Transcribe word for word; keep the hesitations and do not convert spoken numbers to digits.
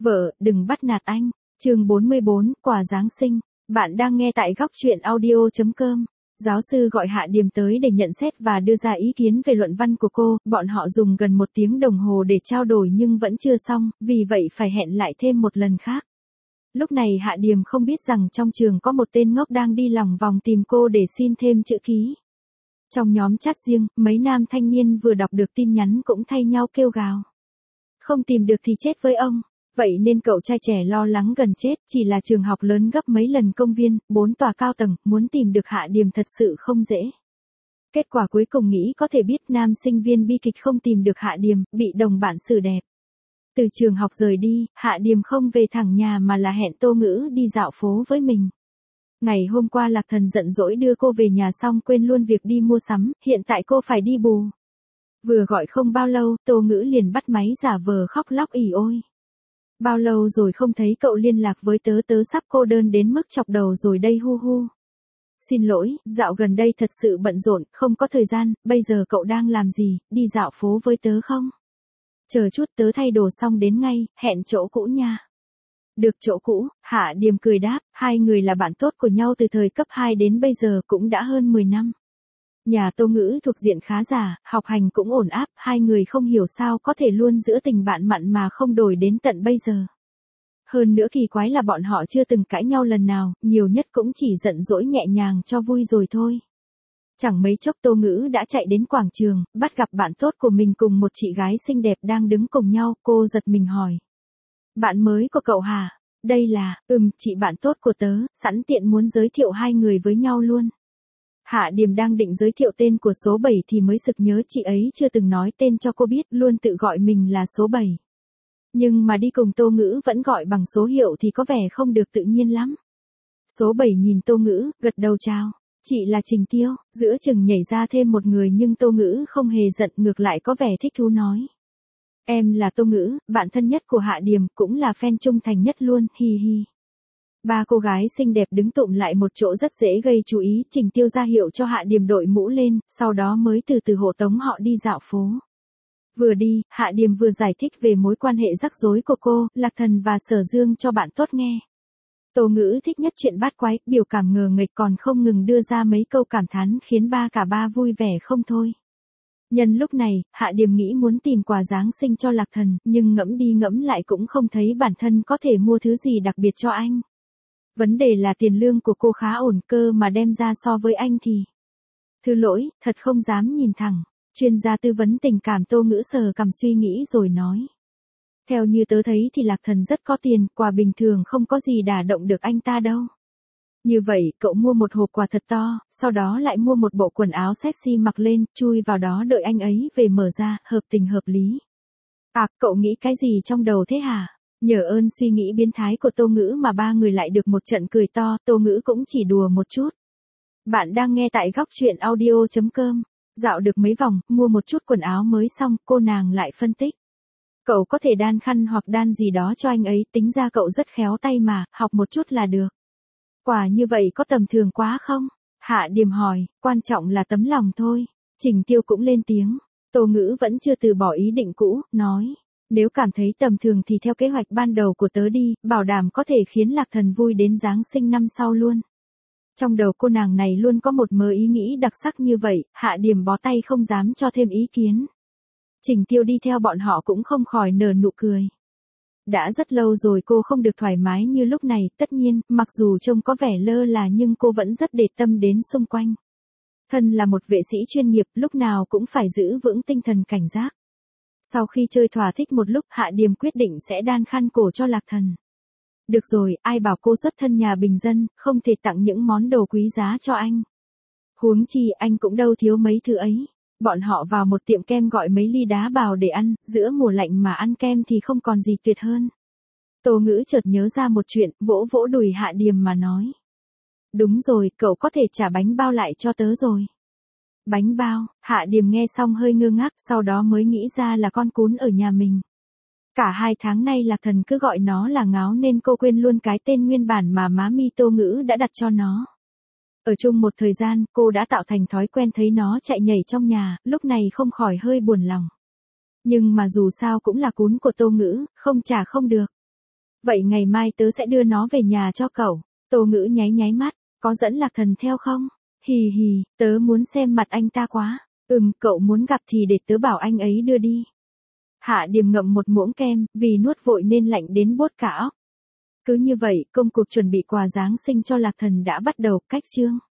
Vợ, đừng bắt nạt anh. Chương bốn mươi bốn, quà Giáng sinh. Bạn đang nghe tại góc truyện audio chấm com. Giáo sư gọi Hạ Điềm tới để nhận xét và đưa ra ý kiến về luận văn của cô, bọn họ dùng gần một tiếng đồng hồ để trao đổi nhưng vẫn chưa xong, vì vậy phải hẹn lại thêm một lần khác. Lúc này Hạ Điềm không biết rằng trong trường có một tên ngốc đang đi lòng vòng tìm cô để xin thêm chữ ký. Trong nhóm chat riêng, mấy nam thanh niên vừa đọc được tin nhắn cũng thay nhau kêu gào. Không tìm được thì chết với ông. Vậy nên cậu trai trẻ lo lắng gần chết, chỉ là trường học lớn gấp mấy lần công viên, bốn tòa cao tầng, muốn tìm được Hạ Điềm thật sự không dễ. Kết quả cuối cùng nghĩ có thể biết nam sinh viên bi kịch không tìm được Hạ Điềm, bị đồng bạn xử đẹp. Từ trường học rời đi, Hạ Điềm không về thẳng nhà mà là hẹn Tô Ngữ đi dạo phố với mình. Ngày hôm qua Lạc Thần giận dỗi đưa cô về nhà xong quên luôn việc đi mua sắm, hiện tại cô phải đi bù. Vừa gọi không bao lâu, Tô Ngữ liền bắt máy giả vờ khóc lóc ỉ ôi. Bao lâu rồi không thấy cậu liên lạc với tớ, tớ sắp cô đơn đến mức chọc đầu rồi đây hu hu. Xin lỗi, dạo gần đây thật sự bận rộn, không có thời gian, bây giờ cậu đang làm gì, đi dạo phố với tớ không? Chờ chút tớ thay đồ xong đến ngay, hẹn chỗ cũ nha. Được chỗ cũ, Hạ Điềm cười đáp, hai người là bạn tốt của nhau từ thời cấp hai đến bây giờ cũng đã hơn mười năm. Nhà Tô Ngữ thuộc diện khá giả, học hành cũng ổn áp, hai người không hiểu sao có thể luôn giữa tình bạn mặn mà không đổi đến tận bây giờ. Hơn nữa kỳ quái là bọn họ chưa từng cãi nhau lần nào, nhiều nhất cũng chỉ giận dỗi nhẹ nhàng cho vui rồi thôi. Chẳng mấy chốc Tô Ngữ đã chạy đến quảng trường, bắt gặp bạn tốt của mình cùng một chị gái xinh đẹp đang đứng cùng nhau, cô giật mình hỏi. Bạn mới của cậu hả? Đây là, ừm, chị bạn tốt của tớ, sẵn tiện muốn giới thiệu hai người với nhau luôn. Hạ Điềm đang định giới thiệu tên của số bảy thì mới sực nhớ chị ấy chưa từng nói tên cho cô biết, luôn tự gọi mình là số bảy. Nhưng mà đi cùng Tô Ngữ vẫn gọi bằng số hiệu thì có vẻ không được tự nhiên lắm. Số bảy nhìn Tô Ngữ, gật đầu chào. Chị là Trình Tiêu, giữa chừng nhảy ra thêm một người nhưng Tô Ngữ không hề giận, ngược lại có vẻ thích thú nói. Em là Tô Ngữ, bạn thân nhất của Hạ Điềm, cũng là fan trung thành nhất luôn, hi hi. Ba cô gái xinh đẹp đứng tụm lại một chỗ rất dễ gây chú ý, Trình Tiêu ra hiệu cho Hạ Điềm đội mũ lên, sau đó mới từ từ hộ tống họ đi dạo phố. Vừa đi, Hạ Điềm vừa giải thích về mối quan hệ rắc rối của cô, Lạc Thần và Sở Dương cho bạn tốt nghe. Tô Ngữ thích nhất chuyện bát quái, biểu cảm ngờ nghệch còn không ngừng đưa ra mấy câu cảm thán khiến ba cả ba vui vẻ không thôi. Nhân lúc này, Hạ Điềm nghĩ muốn tìm quà Giáng sinh cho Lạc Thần, nhưng ngẫm đi ngẫm lại cũng không thấy bản thân có thể mua thứ gì đặc biệt cho anh. Vấn đề là tiền lương của cô khá ổn cơ mà đem ra so với anh thì. Thứ lỗi, thật không dám nhìn thẳng. Chuyên gia tư vấn tình cảm Tô Ngữ sờ cằm suy nghĩ rồi nói. Theo như tớ thấy thì Lạc Thần rất có tiền, quà bình thường không có gì đả động được anh ta đâu. Như vậy, cậu mua một hộp quà thật to, sau đó lại mua một bộ quần áo sexy mặc lên, chui vào đó đợi anh ấy về mở ra, hợp tình hợp lý. À, cậu nghĩ cái gì trong đầu thế hả? Nhờ ơn suy nghĩ biến thái của Tô Ngữ mà ba người lại được một trận cười to, Tô Ngữ cũng chỉ đùa một chút. Bạn đang nghe tại góc truyện audio chấm com. Dạo được mấy vòng, mua một chút quần áo mới xong, cô nàng lại phân tích. Cậu có thể đan khăn hoặc đan gì đó cho anh ấy, tính ra cậu rất khéo tay mà, học một chút là được. Quả như vậy có tầm thường quá không? Hạ Điềm hỏi, quan trọng là tấm lòng thôi. Trình Tiêu cũng lên tiếng. Tô Ngữ vẫn chưa từ bỏ ý định cũ, nói. Nếu cảm thấy tầm thường thì theo kế hoạch ban đầu của tớ đi, bảo đảm có thể khiến Lạc Thần vui đến Giáng sinh năm sau luôn. Trong đầu cô nàng này luôn có một mớ ý nghĩ đặc sắc như vậy, Hạ Điềm bó tay không dám cho thêm ý kiến. Trình Tiêu đi theo bọn họ cũng không khỏi nở nụ cười. Đã rất lâu rồi cô không được thoải mái như lúc này, tất nhiên, mặc dù trông có vẻ lơ là nhưng cô vẫn rất để tâm đến xung quanh. Thân là một vệ sĩ chuyên nghiệp, lúc nào cũng phải giữ vững tinh thần cảnh giác. Sau khi chơi thỏa thích một lúc, Hạ Điềm quyết định sẽ đan khăn cổ cho Lạc Thần. Được rồi, ai bảo cô xuất thân nhà bình dân, không thể tặng những món đồ quý giá cho anh. Huống chi anh cũng đâu thiếu mấy thứ ấy. Bọn họ vào một tiệm kem gọi mấy ly đá bào để ăn, giữa mùa lạnh mà ăn kem thì không còn gì tuyệt hơn. Tô Ngữ chợt nhớ ra một chuyện, vỗ vỗ đùi Hạ Điềm mà nói. Đúng rồi, cậu có thể trả bánh bao lại cho tớ rồi. Bánh bao, Hạ Điềm nghe xong hơi ngơ ngác, sau đó mới nghĩ ra là con cún ở nhà mình. Cả hai tháng nay Lạc Thần cứ gọi nó là ngáo nên cô quên luôn cái tên nguyên bản mà má mi Tô Ngữ đã đặt cho nó. Ở chung một thời gian, cô đã tạo thành thói quen thấy nó chạy nhảy trong nhà, lúc này không khỏi hơi buồn lòng. Nhưng mà dù sao cũng là cún của Tô Ngữ, không trả không được. Vậy ngày mai tớ sẽ đưa nó về nhà cho cậu. Tô Ngữ nháy nháy mắt, có dẫn Lạc Thần theo không? Hì hì, tớ muốn xem mặt anh ta quá. Ừm, cậu muốn gặp thì để tớ bảo anh ấy đưa đi. Hạ Điềm ngậm một muỗng kem, vì nuốt vội nên lạnh đến buốt cả óc. Cứ như vậy, công cuộc chuẩn bị quà Giáng sinh cho Lạc Thần đã bắt đầu, cách chương.